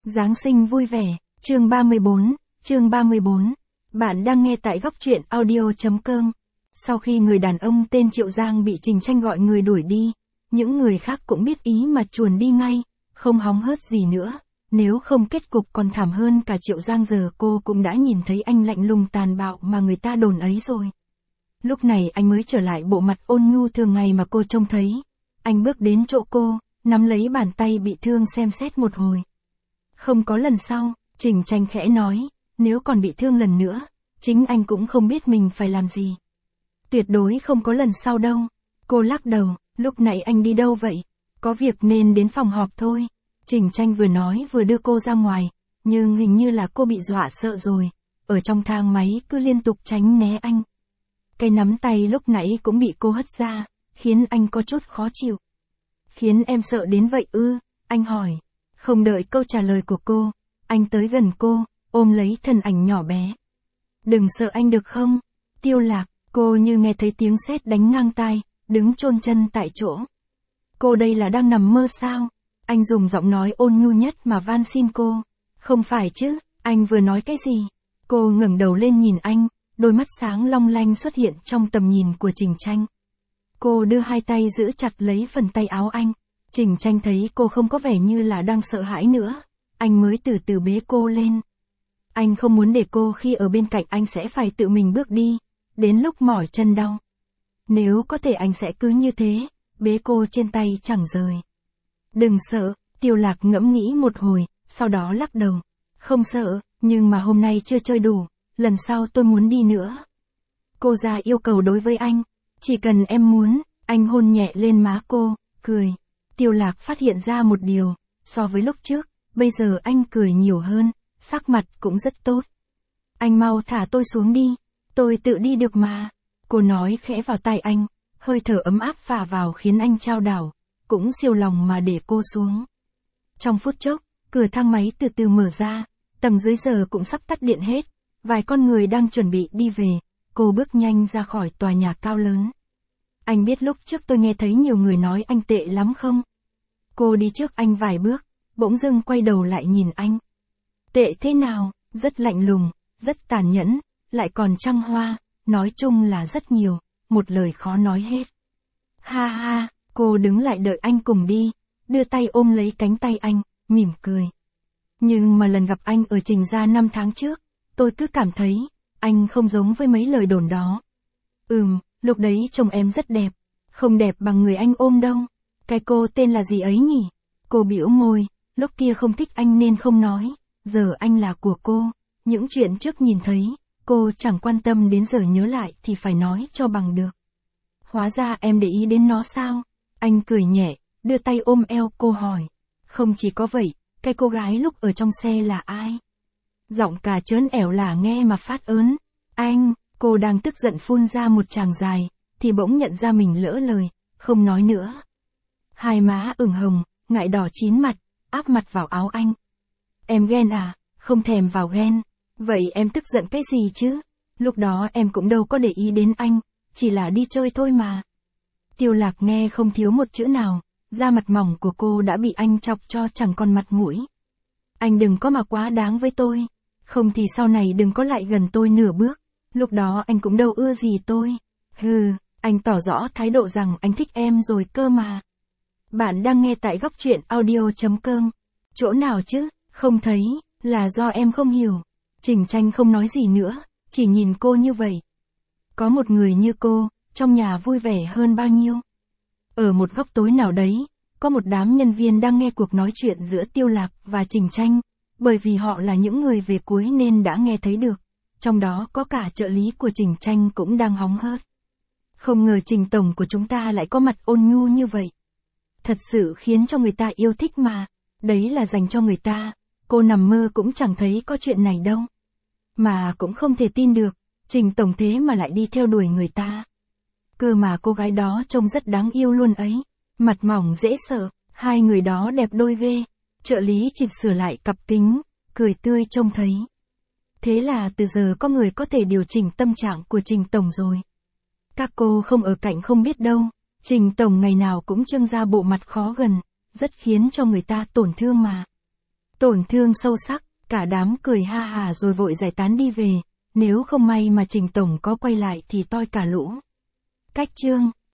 Giáng sinh vui vẻ, chương 34. Bạn đang nghe tại góc truyện audio.com. Sau khi người đàn ông tên Triệu Giang bị Trình Tranh gọi người đuổi đi, những người khác cũng biết ý mà chuồn đi ngay, không hóng hớt gì nữa. Nếu không kết cục còn thảm hơn cả Triệu Giang, giờ cô cũng đã nhìn thấy anh lạnh lùng tàn bạo mà người ta đồn ấy rồi. Lúc này anh mới trở lại bộ mặt ôn nhu thường ngày mà cô trông thấy. Anh bước đến chỗ cô, nắm lấy bàn tay bị thương xem xét một hồi. Không có lần sau, Trình Tranh khẽ nói, nếu còn bị thương lần nữa, chính anh cũng không biết mình phải làm gì. Tuyệt đối không có lần sau đâu. Cô lắc đầu, lúc nãy anh đi đâu vậy? Có việc nên đến phòng họp thôi. Trình Tranh vừa nói vừa đưa cô ra ngoài, nhưng hình như là cô bị dọa sợ rồi. Ở trong thang máy cứ liên tục tránh né anh. Cái nắm tay lúc nãy cũng bị cô hất ra, khiến anh có chút khó chịu. Khiến em sợ đến vậy ư? Anh hỏi. Không đợi câu trả lời của cô, anh tới gần cô, ôm lấy thân ảnh nhỏ bé. Đừng sợ anh được không? Tiêu Lạc, cô như nghe thấy tiếng sét đánh ngang tai, đứng chôn chân tại chỗ. Cô đây là đang nằm mơ sao? Anh dùng giọng nói ôn nhu nhất mà van xin cô. Không phải chứ, anh vừa nói cái gì? Cô ngẩng đầu lên nhìn anh, đôi mắt sáng long lanh xuất hiện trong tầm nhìn của Trình Tranh. Cô đưa hai tay giữ chặt lấy phần tay áo anh. Trình Tranh thấy cô không có vẻ như là đang sợ hãi nữa, anh mới từ từ bế cô lên. Anh không muốn để cô khi ở bên cạnh anh sẽ phải tự mình bước đi, đến lúc mỏi chân đau. Nếu có thể anh sẽ cứ như thế, bế cô trên tay chẳng rời. Đừng sợ, Tiêu Lạc ngẫm nghĩ một hồi, sau đó lắc đầu. Không sợ, nhưng mà hôm nay chưa chơi đủ, lần sau tôi muốn đi nữa. Cô ra yêu cầu đối với anh, chỉ cần em muốn, anh hôn nhẹ lên má cô, cười. Tiêu Lạc phát hiện ra một điều, so với lúc trước, bây giờ anh cười nhiều hơn, sắc mặt cũng rất tốt. Anh mau thả tôi xuống đi, tôi tự đi được mà. Cô nói khẽ vào tai anh, hơi thở ấm áp phả vào khiến anh chao đảo, cũng siêu lòng mà để cô xuống. Trong phút chốc, cửa thang máy từ từ mở ra, tầng dưới giờ cũng sắp tắt điện hết, vài con người đang chuẩn bị đi về, cô bước nhanh ra khỏi tòa nhà cao lớn. Anh biết lúc trước tôi nghe thấy nhiều người nói anh tệ lắm không? Cô đi trước anh vài bước, bỗng dưng quay đầu lại nhìn anh. Tệ thế nào? Rất lạnh lùng, rất tàn nhẫn, lại còn trăng hoa, nói chung là rất nhiều, một lời khó nói hết. Ha ha, cô đứng lại đợi anh cùng đi, đưa tay ôm lấy cánh tay anh, mỉm cười. Nhưng mà lần gặp anh ở Trình gia 5 tháng trước, tôi cứ cảm thấy, anh không giống với mấy lời đồn đó. Lúc đấy trông em rất đẹp, không đẹp bằng người anh ôm đâu. Cái cô tên là gì ấy nhỉ? Cô bĩu môi, lúc kia không thích anh nên không nói, giờ anh là của cô, những chuyện trước nhìn thấy, cô chẳng quan tâm đến giờ nhớ lại thì phải nói cho bằng được. Hóa ra em để ý đến nó sao? Anh cười nhẹ, đưa tay ôm eo cô hỏi. Không chỉ có vậy, cái cô gái lúc ở trong xe là ai? Giọng cà trớn ẻo lả nghe mà phát ớn. Anh, cô đang tức giận phun ra một tràng dài, thì bỗng nhận ra mình lỡ lời, không nói nữa. Hai má ửng hồng, ngại đỏ chín mặt, áp mặt vào áo anh. Em ghen à? Không thèm vào ghen. Vậy em tức giận cái gì chứ? Lúc đó em cũng đâu có để ý đến anh, chỉ là đi chơi thôi mà. Tiêu Lạc nghe không thiếu một chữ nào, da mặt mỏng của cô đã bị anh chọc cho chẳng còn mặt mũi. Anh đừng có mà quá đáng với tôi, không thì sau này đừng có lại gần tôi nửa bước, lúc đó anh cũng đâu ưa gì tôi. Anh tỏ rõ thái độ rằng anh thích em rồi cơ mà. Bạn đang nghe tại góc truyện audio.com. Chỗ nào chứ, không thấy, là do em không hiểu. Trình Tranh không nói gì nữa, chỉ nhìn cô như vậy. Có một người như cô, trong nhà vui vẻ hơn bao nhiêu. Ở một góc tối nào đấy, có một đám nhân viên đang nghe cuộc nói chuyện giữa Tiêu Lạc và Trình Tranh, bởi vì họ là những người về cuối nên đã nghe thấy được. Trong đó có cả trợ lý của Trình Tranh cũng đang hóng hớt. Không ngờ Trình tổng của chúng ta lại có mặt ôn nhu như vậy. Thật sự khiến cho người ta yêu thích mà. Đấy là dành cho người ta. Cô nằm mơ cũng chẳng thấy có chuyện này đâu. Mà cũng không thể tin được, Trình tổng thế mà lại đi theo đuổi người ta. Cơ mà cô gái đó trông rất đáng yêu luôn ấy. Mặt mỏng dễ sợ, hai người đó đẹp đôi ghê. Trợ lý chỉnh sửa lại cặp kính, cười tươi trông thấy. Thế là từ giờ có người có thể điều chỉnh tâm trạng của Trình tổng rồi. Các cô không ở cạnh không biết đâu, Trình tổng ngày nào cũng trưng ra bộ mặt khó gần, rất khiến cho người ta tổn thương mà. Tổn thương sâu sắc, cả đám cười ha hà rồi vội giải tán đi về, nếu không may mà Trình Tổng có quay lại thì toi cả lũ. Cách chương